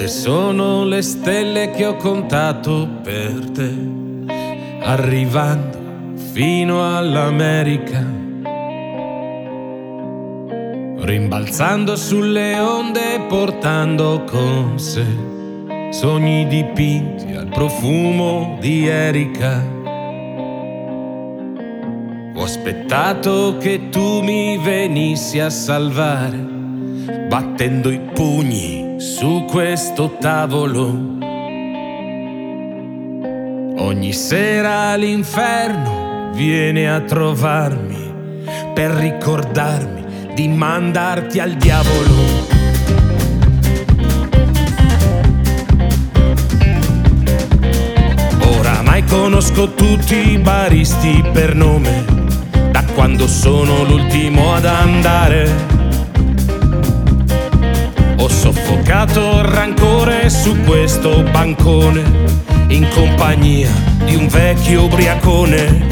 Quante sono le stelle che ho contato per te, arrivando fino all'America, rimbalzando sulle onde, portando con sé sogni dipinti al profumo di Erika. Ho aspettato che tu mi venissi a salvare, battendo i pugni su questo tavolo. Ogni sera l'inferno viene a trovarmi per ricordarmi di mandarti al diavolo. Oramai conosco tutti i baristi per nome, da quando sono l'ultimo ad andare. Ho soffocato il rancore su questo bancone, in compagnia di un vecchio ubriacone.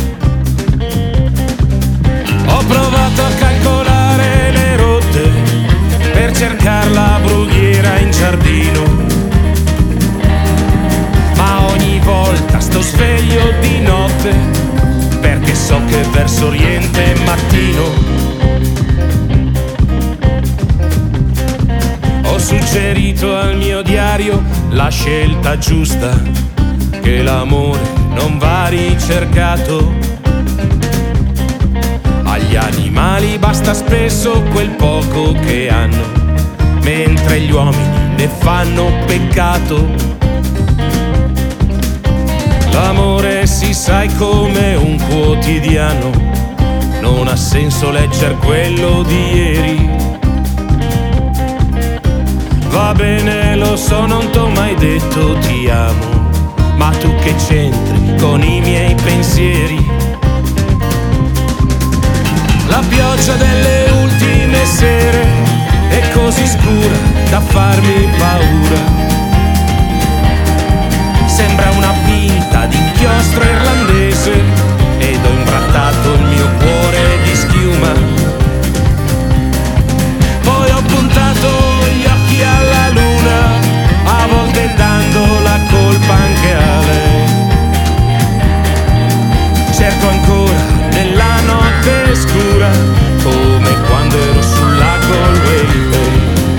Ho provato a calcolare le rotte per cercare la brughiera in giardino, ma ogni volta sto sveglio di notte, perché so che verso oriente è mattino. Ho suggerito al mio diario la scelta giusta, che l'amore non va ricercato. Agli animali basta spesso quel poco che hanno, mentre gli uomini ne fanno peccato. L'amore si sa è come un quotidiano, non ha senso leggere quello di ieri. Va bene, lo so, non t'ho mai detto ti amo, ma tu che c'entri con i miei pensieri? La pioggia delle ultime sere è così scura da farmi paura. Sembra una pinta di inchiostro irlandese ed ho imbrattato il mio cuore di schiuma. Poi ho puntato gli occhi alla luna, a volte dando la colpa anche a lei. Cerco ancora nella notte scura, come quando ero sul lago Whale.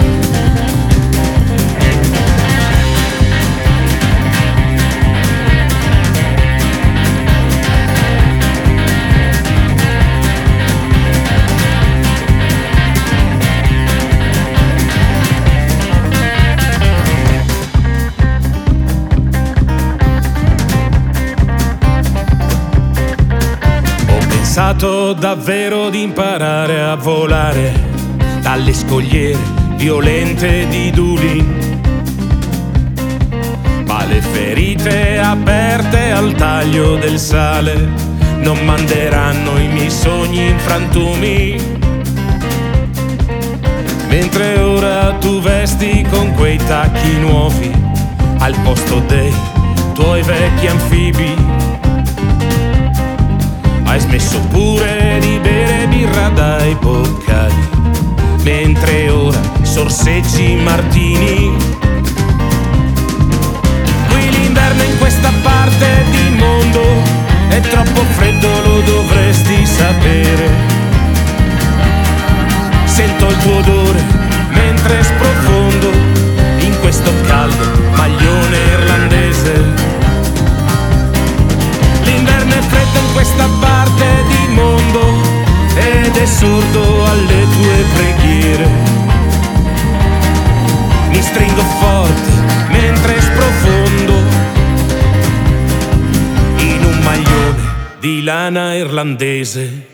Ho pensato davvero di imparare a volare dalle scogliere violente di Dublin, ma le ferite aperte al taglio del sale non manderanno i miei sogni in frantumi. Mentre ora tu vesti con quei tacchi nuovi al posto dei tuoi vecchi anfibi. Hai smesso pure di bere birra dai boccali, mentre ora sorseggi martini. Qui l'inverno in questa parte di mondo è troppo freddo, lo dovresti sapere. Sento il tuo odore mentre sprofondo in questo caldo maglione irlandese. L'inverno è freddo in questa parte di mondo ed è sordo alle tue preghiere. Mi stringo forte mentre sprofondo in un maglione di lana irlandese.